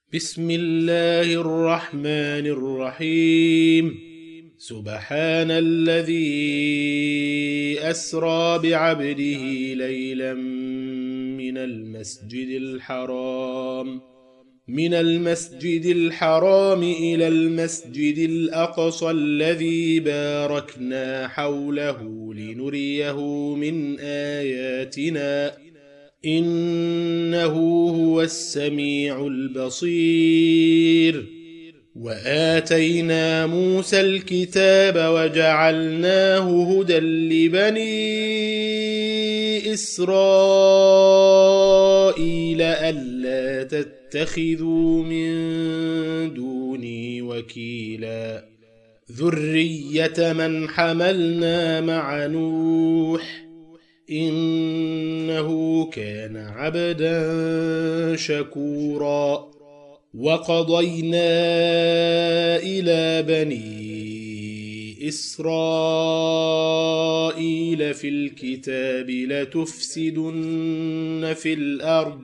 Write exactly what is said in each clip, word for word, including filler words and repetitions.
بسم الله الرحمن الرحيم. سبحان الذي أسرى بعبده ليلا من المسجد الحرام من المسجد الحرام إلى المسجد الأقصى الذي باركنا حوله لنريه من آياتنا إنه هو السميع البصير. وآتينا موسى الكتاب وجعلناه هدى لبني إسرائيل ألا تتخذوا من دوني وكيلا ذرية من حملنا مع نوح إنه كان عبدا شكورا. وقضينا إلى بني إسرائيل في الكتاب لتفسدن في الأرض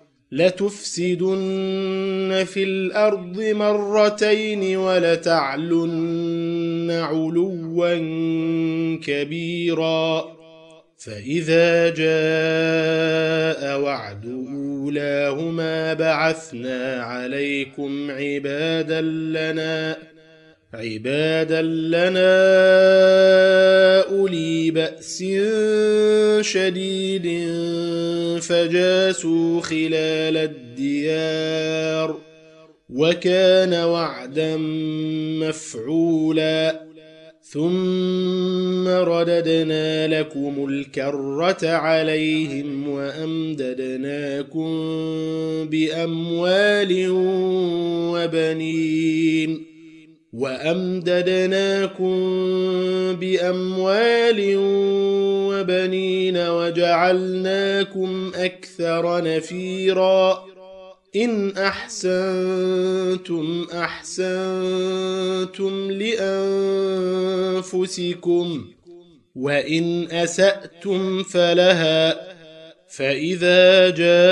لتفسدن في الأرض مرتين ولتعلن علوا كبيرا. فإذا جاء وعد أولاهما بعثنا عليكم عبادا لنا عبادا لنا أولي بأس شديد فجاسوا خلال الديار وكان وعدا مفعولا. ثم رددنا لكم الكرة عليهم وأمددناكم بأموال وبنين وأمددناكم بأموال وبنين وجعلناكم أكثر نفيرا. إن أحسنتم أحسنتم لأنفسكم وإن أسأتم فلها. فإذا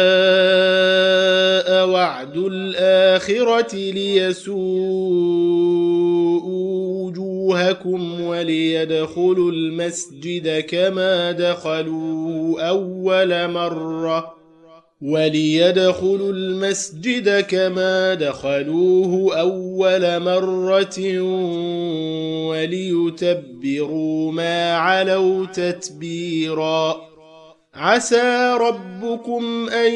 جاء وعد الآخرة ليسوءوا وجوهكم وليدخلوا المسجد كما دخلوه أول مرة وليدخلوا المسجد كما دخلوه أول مرة وليتبروا ما علوا تتبيرا. عسى ربكم أن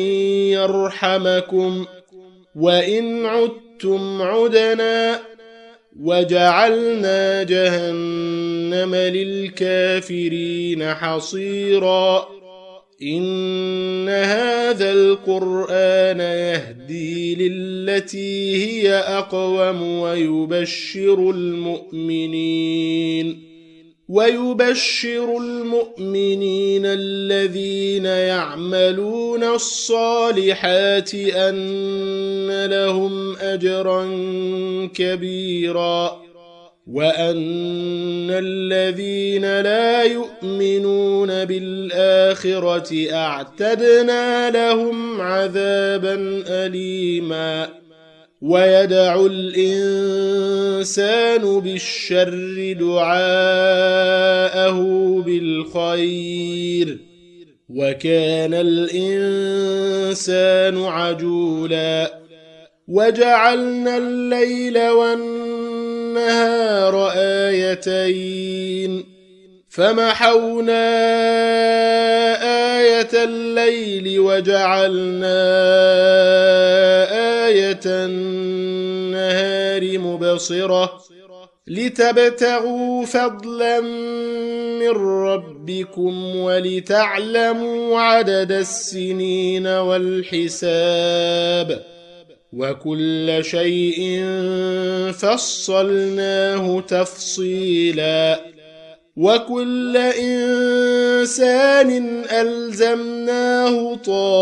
يرحمكم وإن عدتم عدنا وجعلنا جهنم للكافرين حصيرا. إن هذا القرآن يهدي للتي هي أقوم ويبشر المؤمنين ويبشر المؤمنين الذين يعملون الصالحات أن لهم أجرا كبيرا وأن الذين لا يؤمنون بالآخرة أعتدنا لهم عذابا أليما. ويدع الإنسان بالشر دعاءه بالخير وكان الإنسان عجولا. وجعلنا الليل والنهار آيتين فمحونا آية الليل وجعلنا آية النهار مبصرة لتبتغوا فضلا من ربكم ولتعلموا عدد السنين والحساب وكل شيء فصلناه تفصيلا. وكل إنسان ألزمناه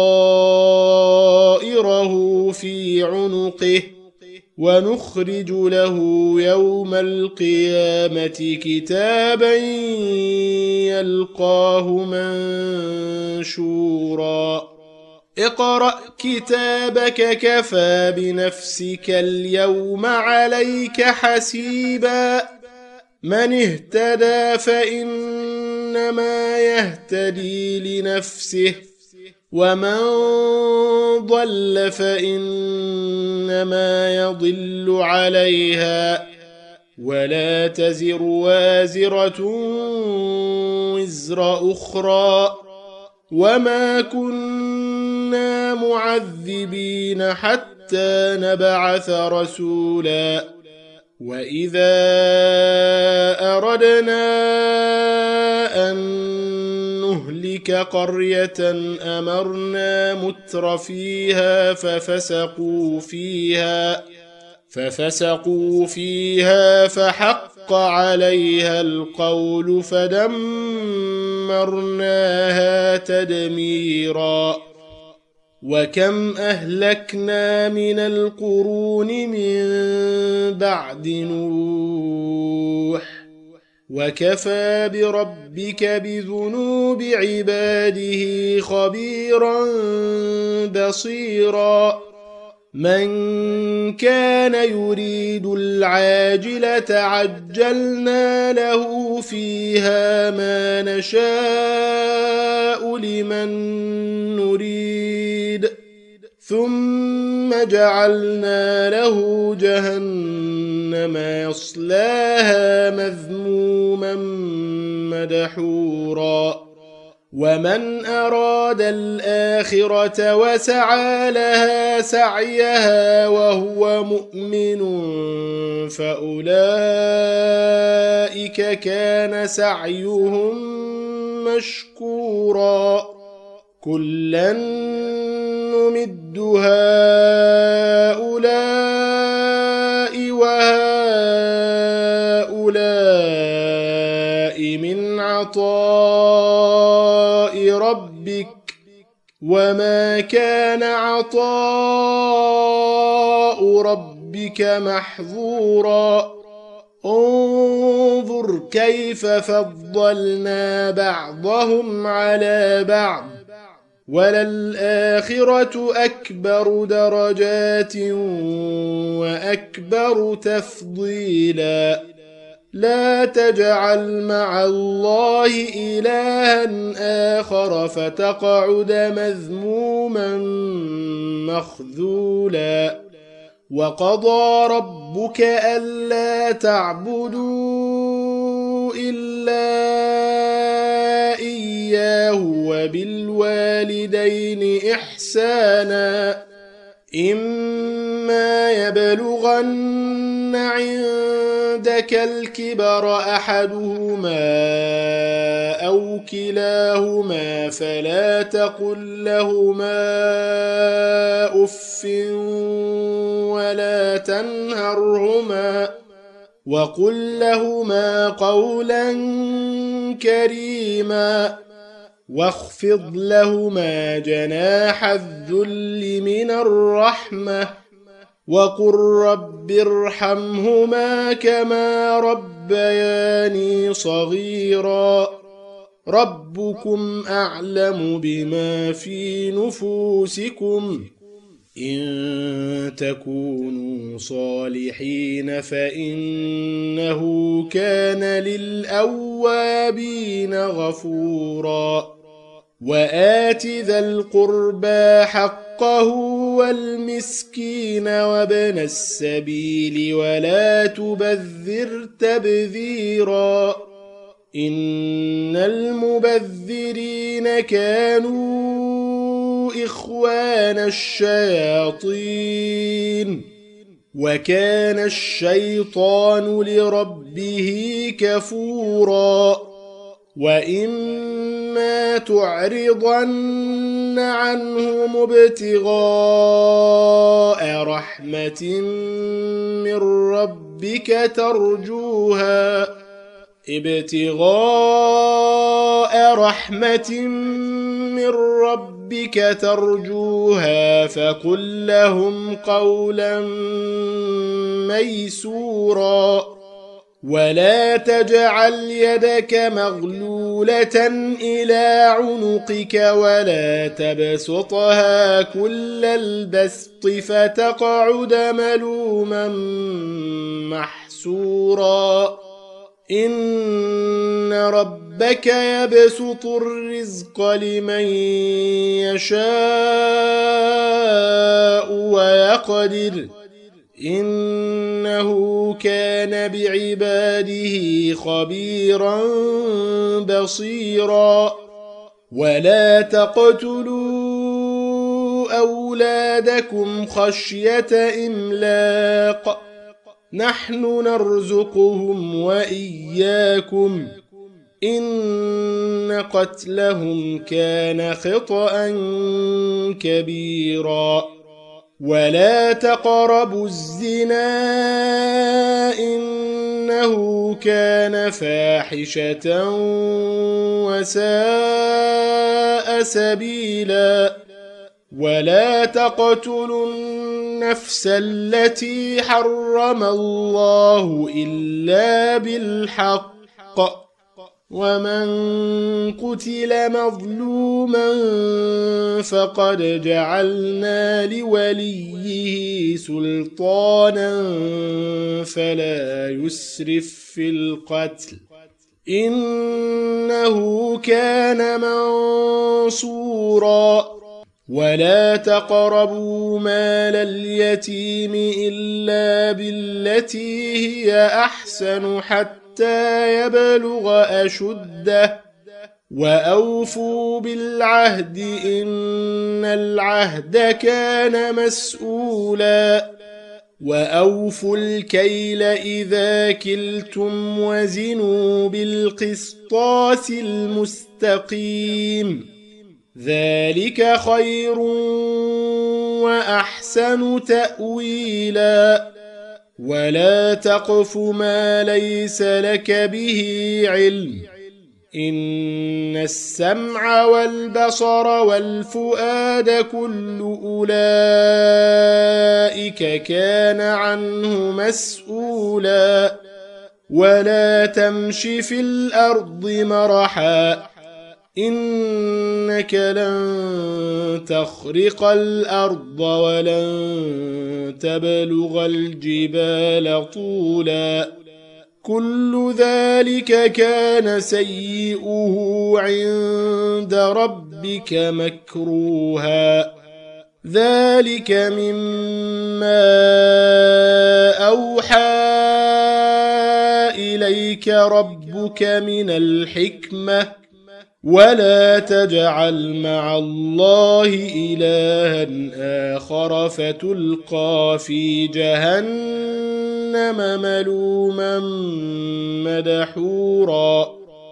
طائره في عنقه ونخرج له يوم القيامة كتابا يلقاه منشورا اقرأ كتابك كفى بنفسك اليوم عليك حسيبا من اهتدى فإنما يهتدي لنفسه ومن ضل فإنما يضل عليها ولا تزر وازرة وزر أخرى وما كنا معذبين حتى نبعث رسولا وإذا أردنا أن نهلك قرية أمرنا متر فيها ففسقوا فيها ففسقوا فيها فحق عليها القول فدمرناها تدميرا وكم أهلكنا من القرون من بعد نوح وكفى بربك بذنوب عباده خبيرا بصيرا من كان يريد العاجلة عجلنا له فيها ما نشاء لمن نريد ثم جعلنا له جهنم يصلاها مذموما مدحورا ومن أراد الآخرة وسعى لها سعيها وهو مؤمن فأولئك كان سعيهم مشكورا كلا نمد هؤلاء وهؤلاء من عطاء ربك وما كان عطاء ربك محظورا انظر كيف فضلنا بعضهم على بعض وللآخرة أكبر درجات وأكبر تفضيلا لا تجعل مع الله إلها آخر فتقعد مذموما مخذولا وقضى ربك ألا تعبدوا إلا إياه وبالوالدين إحسانا إما يبلغن عندك الكبر أحدهما أو كلاهما فلا تقل لهما أف ولا تنهرهما وقل لهما قولا كريما واخفض لهما جناح الذل من الرحمة وقل رب ارحمهما كما ربياني صغيرا ربكم أعلم بما في نفوسكم إن تكونوا صالحين فإنه كان للأوابين غفورا وآت ذا القربى حقه والمسكين وابن السبيل ولا تبذر تبذيرا إن المبذرين كانوا إخوان الشياطين وكان الشيطان لربه كفورا وإما تعرضن عنهم ابتغاء رحمة من ربك ترجوها ابتغاء رحمة من ربك ترجوها فقل لهم قولا ميسورا ولا تجعل يدك مغلولة إلى عنقك ولا تبسطها كل البسط فتقعد ملوما محسورا إن ربك يبسط الرزق لمن يشاء ويقدر إنه كان بعباده خبيرا بصيرا ولا تقتلوا أولادكم خشية إملاق نحن نرزقهم وإياكم إن قتلهم كان خطأ كبيرا ولا تقربوا الزنا إنه كان فاحشة وساء سبيلا ولا تقتلوا النفس التي حرم الله إلا بالحق ومن قتل مظلوما فقد جعلنا لوليه سلطانا فلا يسرف في القتل إنه كان منصورا ولا تقربوا مال اليتيم إلا بالتي هي أحسن حتى حتى يبلغ أشده وأوفوا بالعهد إن العهد كان مسؤولا وأوفوا الكيل إذا كلتم وزنوا بالقسطاس المستقيم ذلك خير وأحسن تأويلا ولا تقف ما ليس لك به علم إن السمع والبصر والفؤاد كل أولئك كان عنه مسؤولا ولا تمش في الأرض مرحا إنك لن تخرق الأرض ولن تبلغ الجبال طولا كل ذلك كان سيئه عند ربك مكروها ذلك مما أوحى إليك ربك من الحكمة ولا تجعل مع الله إلها آخر فتلقى في جهنم ملوما مدحورا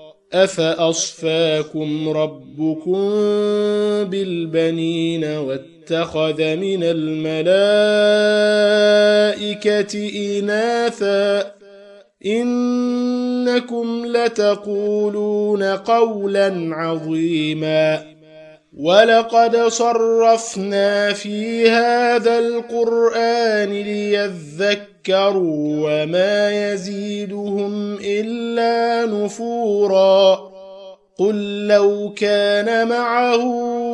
أفأصفاكم ربكم بالبنين واتخذ من الملائكة إناثا إنكم لتقولون قولا عظيما ولقد صرفنا في هذا القرآن ليذكروا وما يزيدهم إلا نفورا قل لو كان معه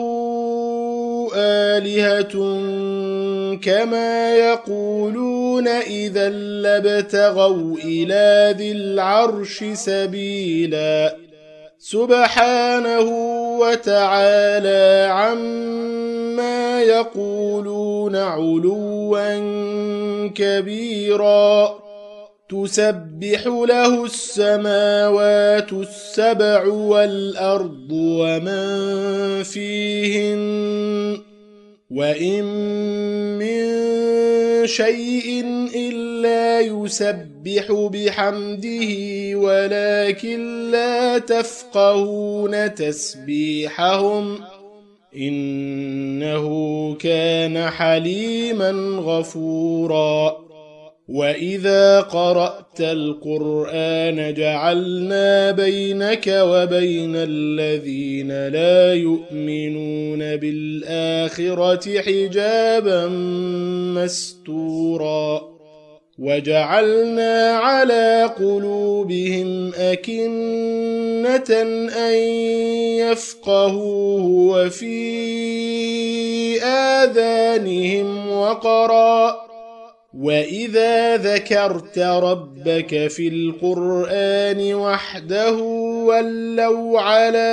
آلهة كما يقولون إذا لابتغوا إلى ذي العرش سبيلا سبحانه وتعالى عما يقولون علوا كبيرا تسبح له السماوات السبع والأرض ومن فيهن وإن من شيء إلا يسبح بحمده ولكن لا تفقهون تسبيحهم إنه كان حليما غفورا وإذا قرأت القرآن جعلنا بينك وبين الذين لا يؤمنون بالآخرة حجابا مستورا وجعلنا على قلوبهم أكنة أن يفقهوه وفي آذانهم وقرا وإذا ذكرت ربك في القرآن وحده ولوا على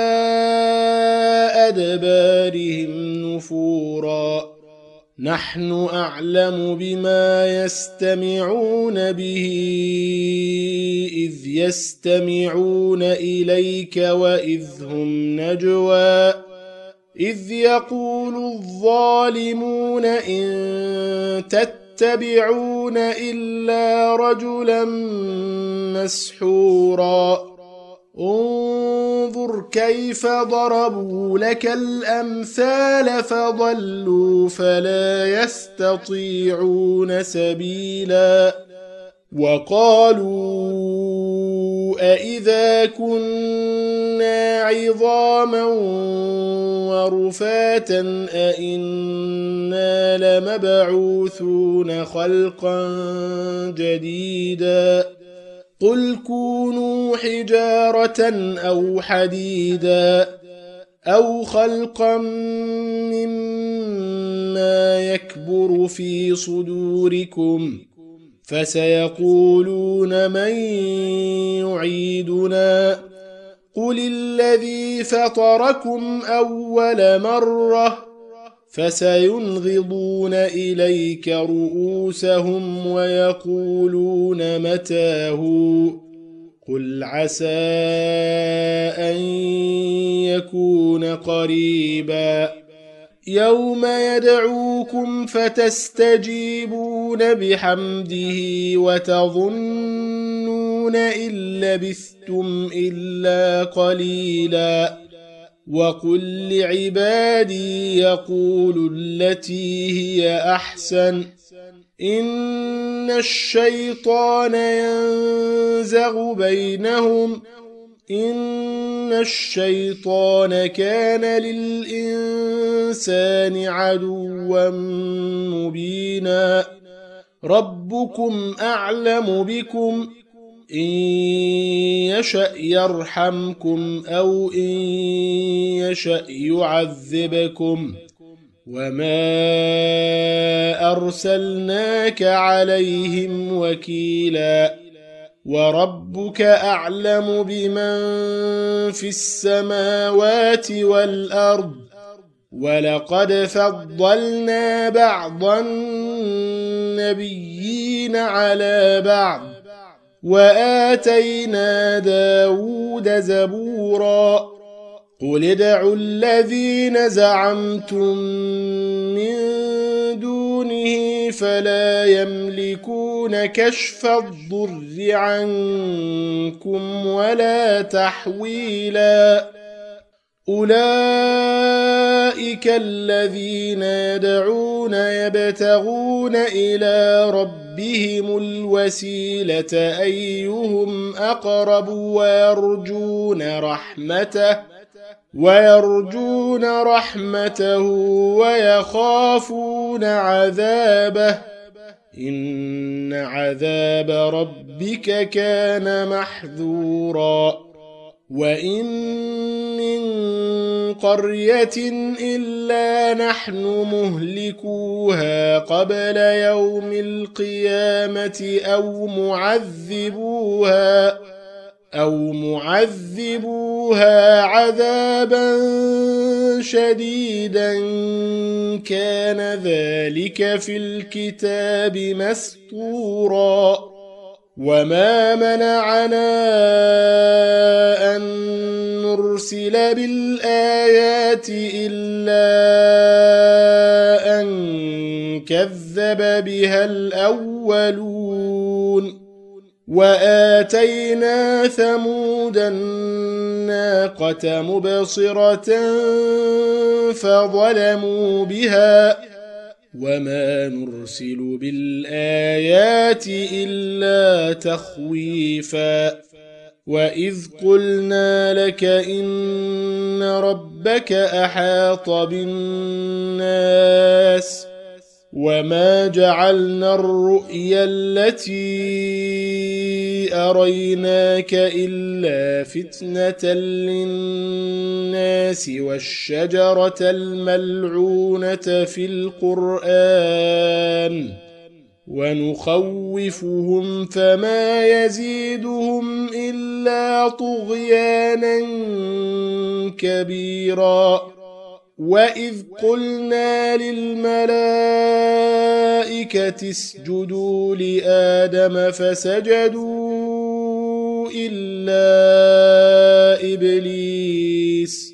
أدبارهم نفورا نحن أعلم بما يستمعون به إذ يستمعون إليك وإذ هم نجوى إذ يقول الظالمون إن تتبعون إلا رجلا مسحورا انظر كيف ضربوا لك الأمثال فضلوا فلا يستطيعون سبيلا وقالوا أإذا كنا عظاما ورفاتا أإنا لمبعوثون خلقا جديدا قل كونوا حجارة أو حديدا أو خلقا مما يكبر في صدوركم فسيقولون من يعيدنا قل الذي فطركم أول مرة فسينغضون إليك رؤوسهم ويقولون متاه قل عسى أن يكون قريبا يوم يدعوكم فتستجيبون بحمده وتظنون إن لبثتم إلا قليلا وقل لعبادي يقولوا التي هي أحسن إن الشيطان ينزغ بينهم إن الشيطان كان للإنسان عدوا مبينا ربكم أعلم بكم إن يشأ يرحمكم أو إن يشأ يعذبكم وما أرسلناك عليهم وكيلا وربك أعلم بمن في السماوات والأرض ولقد فضلنا بعض النبيين على بعض وآتينا داود زبورا قل ادعوا الذين زعمتم من دونه فلا يملكون كشف الضر عنكم ولا تحويلا أولئك الذين يدعون يبتغون إلى ربهم الوسيلة أيهم أقرب ويرجون رحمته ويرجون رحمته ويخافون عذابه إن عذاب ربك كان محذورا وإن من قرية إلا نحن مهلكوها قبل يوم القيامة أو معذبوها أو معذبوها عذابا شديدا كان ذلك في الكتاب مسطورا وما منعنا أن نرسل بالآيات إلا أن كذب بها الأولون وآتينا ثمود الناقة مبصرة فظلموا بها وما نرسل بالآيات إلا تخويفا وإذ قلنا لك إن ربك أحاط بالناس وما جعلنا الرؤيا التي أريناك إلا فتنة للناس والشجرة الملعونة في القرآن ونخوفهم فما يزيدهم إلا طغيانا كبيرا. وإذ قلنا للملائكة اسجدوا لآدم فسجدوا إلا إبليس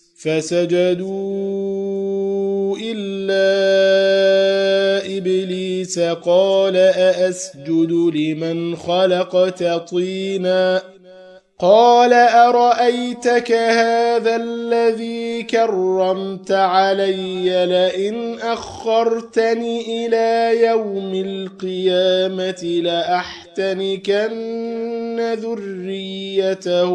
فسجدوا إلا إبليس قال أأسجد لمن خلقت طينا قال أرأيتك هذا الذي كرمت علي لئن أخرتني إلى يوم القيامة لأحتنكن ذريته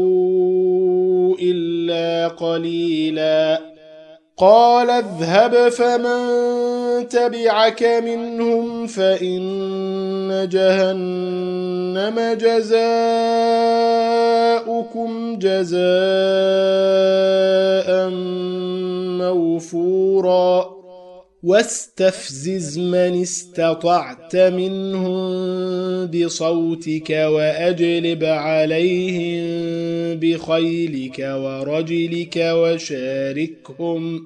إلا قليلا. قال اذهب فمن تبعك منهم فإن جهنم جزاؤكم جزاء موفورا. واستفزز من استطعت منهم بصوتك وأجلب عليهم بخيلك ورجلك وشاركهم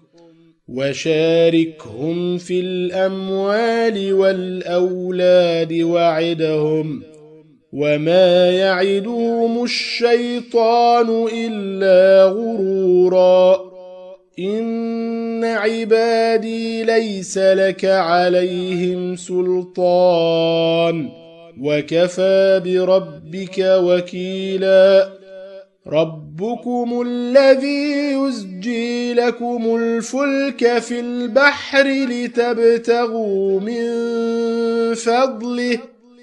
وشاركهم في الأموال والأولاد وعدهم وما يعدهم الشيطان إلا غرورا. إن عبادي ليس لك عليهم سلطان وكفى بربك وكيلا. ربكم الذي يزجي لكم الفلك في البحر لتبتغوا من فضله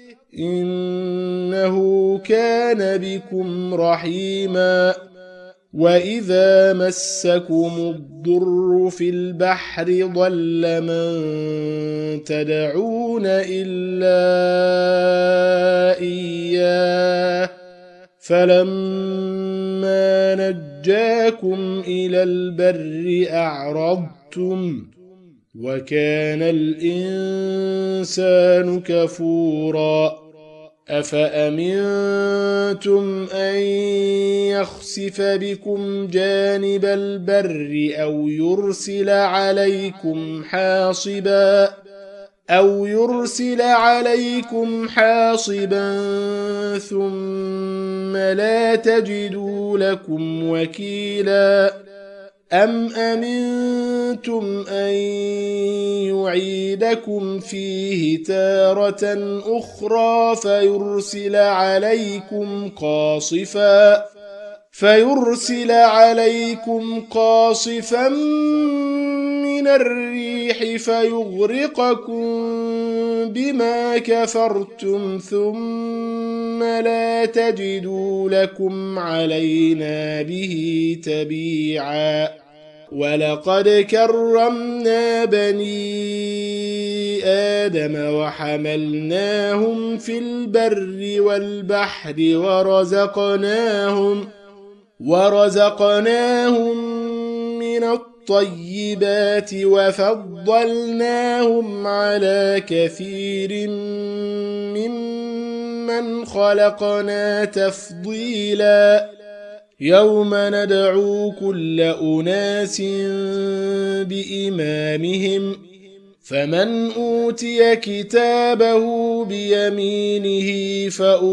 إنه كان بكم رحيما. وإذا مسكم الضر في البحر ضل من تدعون إلا إياه فلما نجاكم إلى البر أعرضتم وكان الإنسان كفورا. أفأمنتم أن يخسف بكم جانب البر أو يرسل عليكم حاصبا أو يرسل عليكم حاصبا ثم لا تجدوا لكم وكيلا. أم أمنتم أن يعيدكم فيه تارة أخرى فيرسل عليكم قاصفا فيرسل عليكم قاصفا من الريح فيغرقكم بما كفرتم ثم لا تجدوا لكم علينا به تبيعا. ولقد كرمنا بني آدم وحملناهم في البر والبحر ورزقناهم ورزقناهم من الطيبات وفضلناهم على كثير ممن خلقنا تفضيلا. يوم ندعو كل أناس بإمامهم فمن أوتي كتابه بيمينه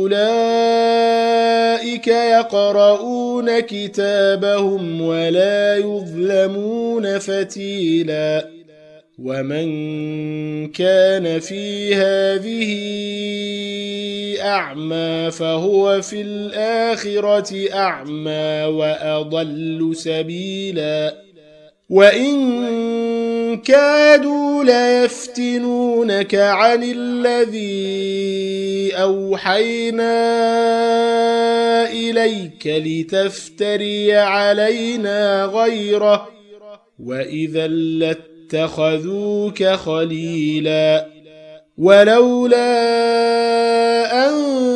فأولئك يقرؤون كتابهم ولا يظلمون فتيلا. ومن كان في هذه أعمى فهو في الآخرة أعمى وأضل سبيلا. وإن كادوا ليفتنونك عن الذي أوحينا إليك لتفتري علينا غيره وإذا اتخذوك خليلا ولولا أن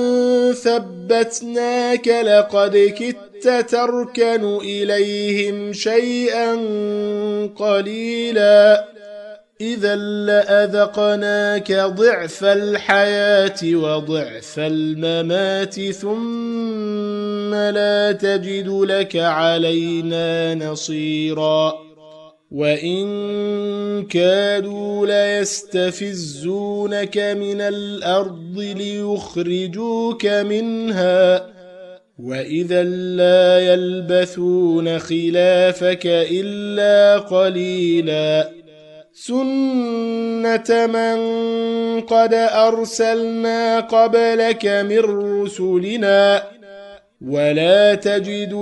ثبتناك لقد كدت تركن إليهم شيئا قليلا إذا لأذقناك ضعف الحياة وضعف الممات ثم لا تجد لك علينا نصيرا وإن كادوا ليستفزونك من الأرض ليخرجوك منها وإذا لا يلبثون خلافك إلا قليلا سنة من قد أرسلنا قبلك من رسلنا ولا تجد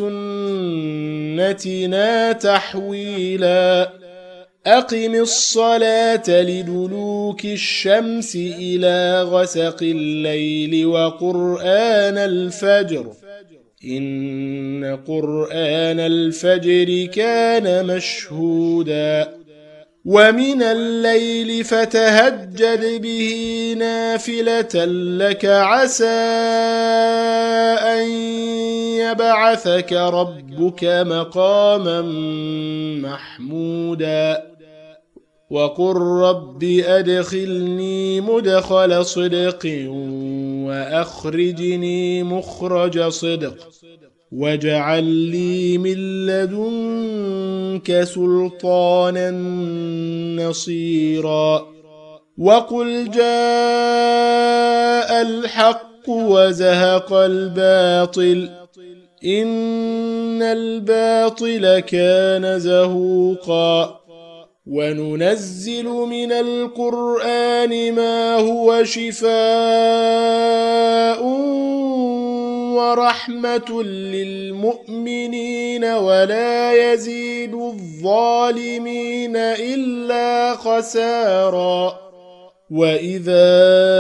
لسنتنا تحويلا أقم الصلاة لدلوك الشمس إلى غسق الليل وقرآن الفجر إن قرآن الفجر كان مشهودا ومن الليل فتهجد به نافلة لك عسى أن يبعثك ربك مقاما محمودا وقل رب أدخلني مدخل صدق وأخرجني مخرج صدق واجعل لي من لدنك سلطانا نصيرا وقل جاء الحق وزهق الباطل إن الباطل كان زهوقا وننزل من القرآن ما هو شفاء ورحمة للمؤمنين ولا يزيد الظالمين إلا خسارا وإذا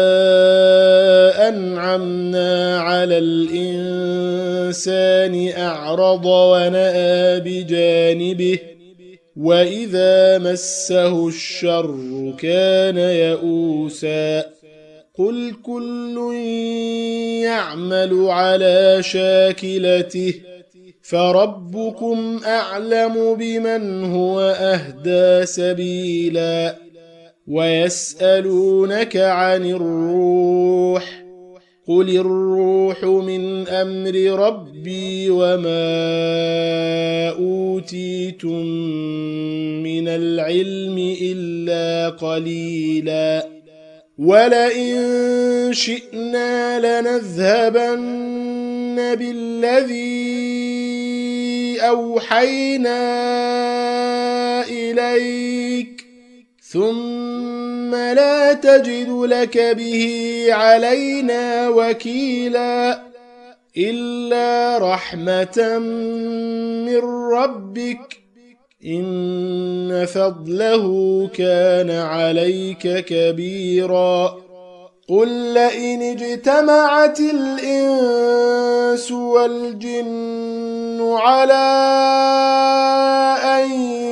أنعمنا على الإنسان أعرض ونأى بجانبه وإذا مسه الشر كان يئوسا قل كل يعمل على شاكلته فربكم أعلم بمن هو أهدى سبيلا ويسألونك عن الروح قل الروح من أمر ربي وما أوتيتم من العلم إلا قليلا ولئن شئنا لنذهبن بالذي أوحينا إليك ثم لا تجد لك به علينا وكيلا إلا رحمة من ربك إن فضله كان عليك كبيرا قل لئن اجتمعت الإنس والجن على أن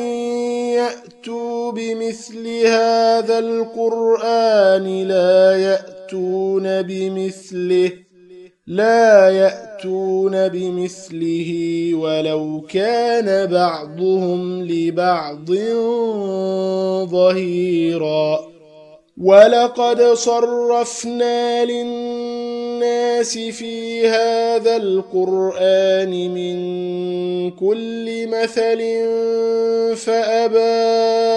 يأتوا بمثل هذا القرآن لا يأتون بمثله لا يأتون بمثله ولو كان بعضهم لبعض ظهيرا ولقد صرفنا للناس في هذا القرآن من كل مثل فأبى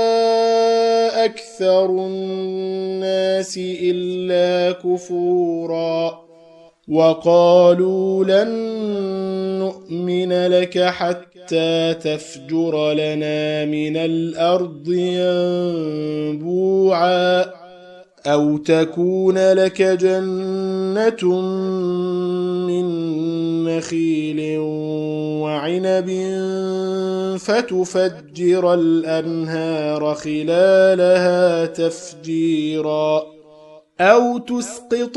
أكثر الناس إلا كفورا وقالوا لن نؤمن لك حتى تفجر لنا من الأرض ينبوعا أو تكون لك جنة من نخيل وعنب فتفجر الأنهار خلالها تفجيرا أو تسقط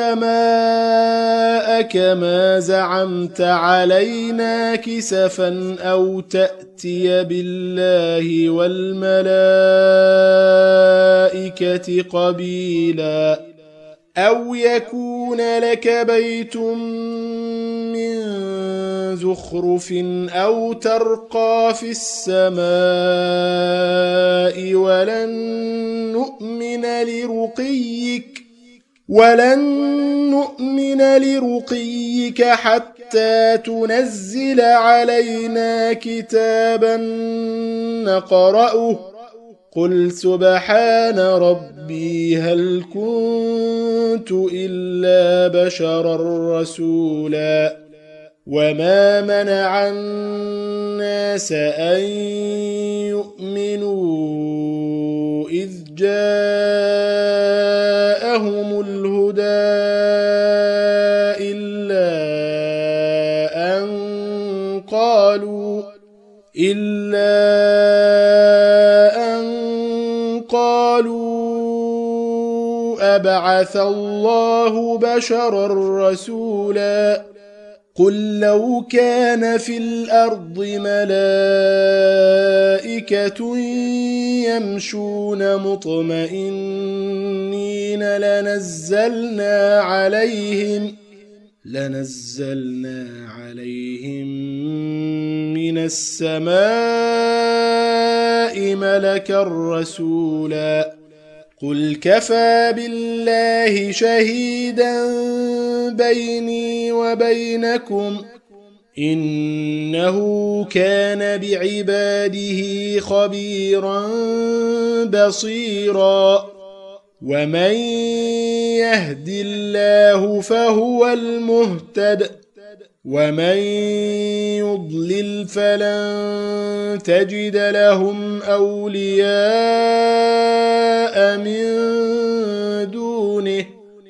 السماء كما زعمت علينا كسفا أو تأتي بالله والملائكة قبيلا أو يكون لك بيت من زخرف أو ترقى في السماء ولن نؤمن لرقيك ولن نؤمن لرقيك حتى تنزل علينا كتابا نقرأه قل سبحان ربي هل كنت إلا بشرا رسولا وما منع الناس أن يؤمنوا إذ جاءهم الهدى إلا أن قالوا إلا أن قالوا أبعث الله بشرا رسولا قل لو كان في الأرض ملائكة يمشون مطمئنين لنزلنا عليهم لنزلنا عليهم من السماء ملكا رسولا قل كفى بالله شهيدا بيني وبينكم إنه كان بعباده خبيرا بصيرا ومن يهد الله فهو المهتد ومن يضلل فلن تجد لهم أولياء من دونه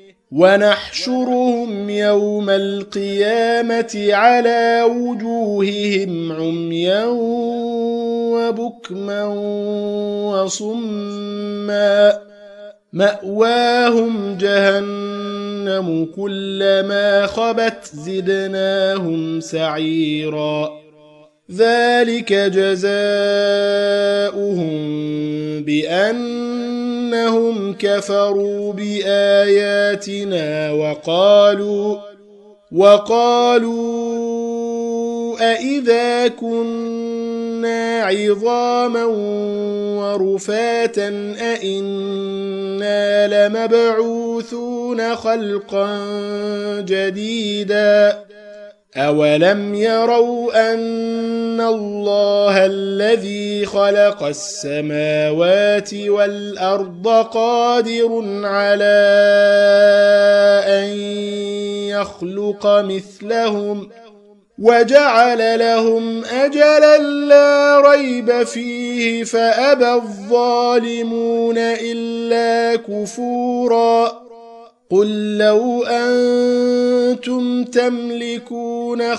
ونحشرهم يوم القيامة على وجوههم عميا وبكما وصما مأواهم جهنم كلما خبت زدناهم سعيرا ذلك جزاؤهم بأنهم كفروا بآياتنا وقالوا وقالوا أإذا كنا عظاما ورفاتا أإنا لمبعوثون خلقا جديدا أولم يروا أن الله الذي خلق السماوات والأرض قادر على أن يخلق مثلهم وجعل لهم أجلا لا ريب فيه فأبى الظالمون إلا كفورا قل لو أنتم تملكون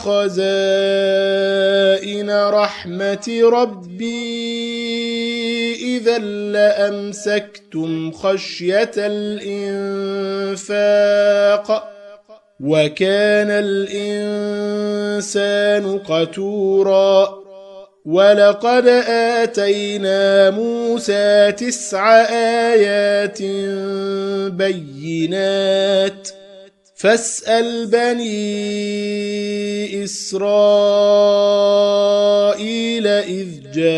خزائن رحمة ربي إذا لأمسكتم خشية الإنفاق وكان الإنسان قتورا ولقد آتينا موسى تسع آيات بينات فاسأل بني إسرائيل إذ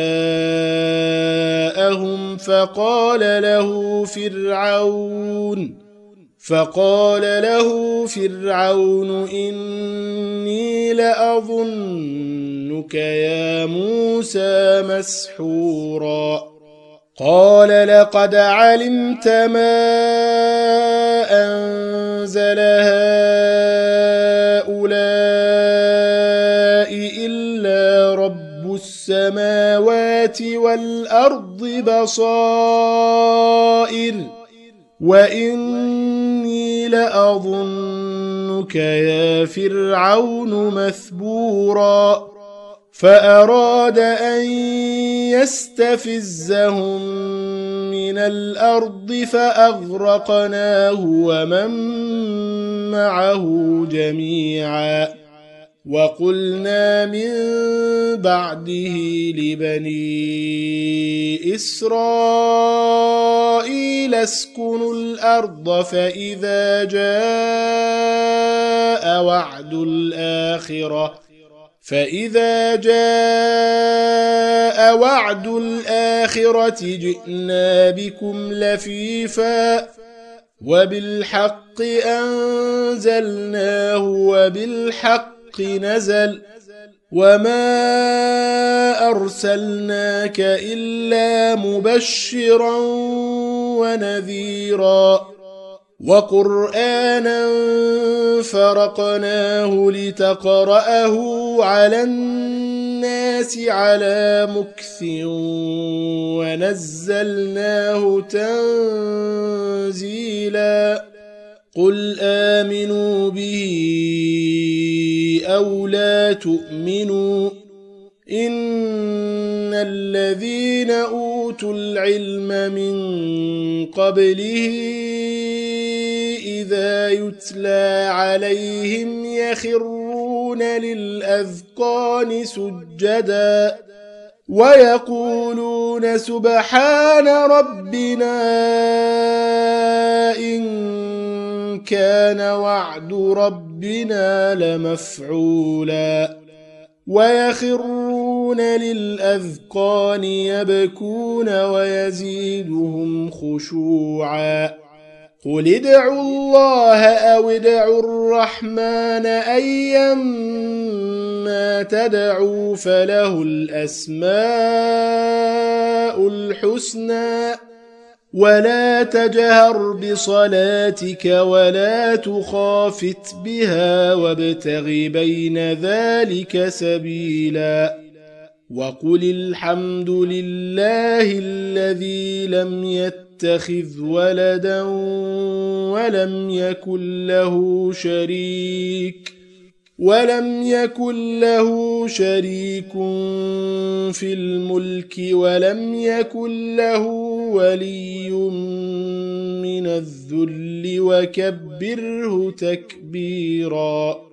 جاءهم فقال له فرعون فقال له فرعون إني لأظنك يا موسى مسحورا قال لقد علمت ما أنزل هؤلاء إلا رب السماوات والأرض بصائر وإني لأظنك يا فرعون مثبورا فأراد أن يستفزهم من الأرض فأغرقناه ومن معه جميعا وقلنا من بعده لبني إسرائيل اسكنوا الأرض فإذا جاء وعد الآخرة فإذا جاء وعد الآخرة جئنا بكم لفيفا وبالحق أنزلناه وبالحق نزل وما أرسلناك إلا مبشرا ونذيرا وقرآنا فرقناه لتقرأه على الناس على مكث ونزلناه تنزيلا قل آمنوا به أو لا تؤمنوا إن الذين أوتوا العلم من قبله إذا يتلى عليهم يخرون للأذقان سجدا ويقولون سبحان ربنا إن كان وعد ربنا لمفعولا ويخرون للأذقان يبكون ويزيدهم خشوعا قل ادعوا الله أو ادعوا الرحمن أيما تدعوا فله الأسماء الحسنى ولا تجهر بصلاتك ولا تخافت بها وابتغ بين ذلك سبيلا وقل الحمد لله الذي لم يتخذ ولدا ولم يكن له شريك ولم يكن له شريك في الملك ولم يكن له ولي من الذل وكبره تكبيرا.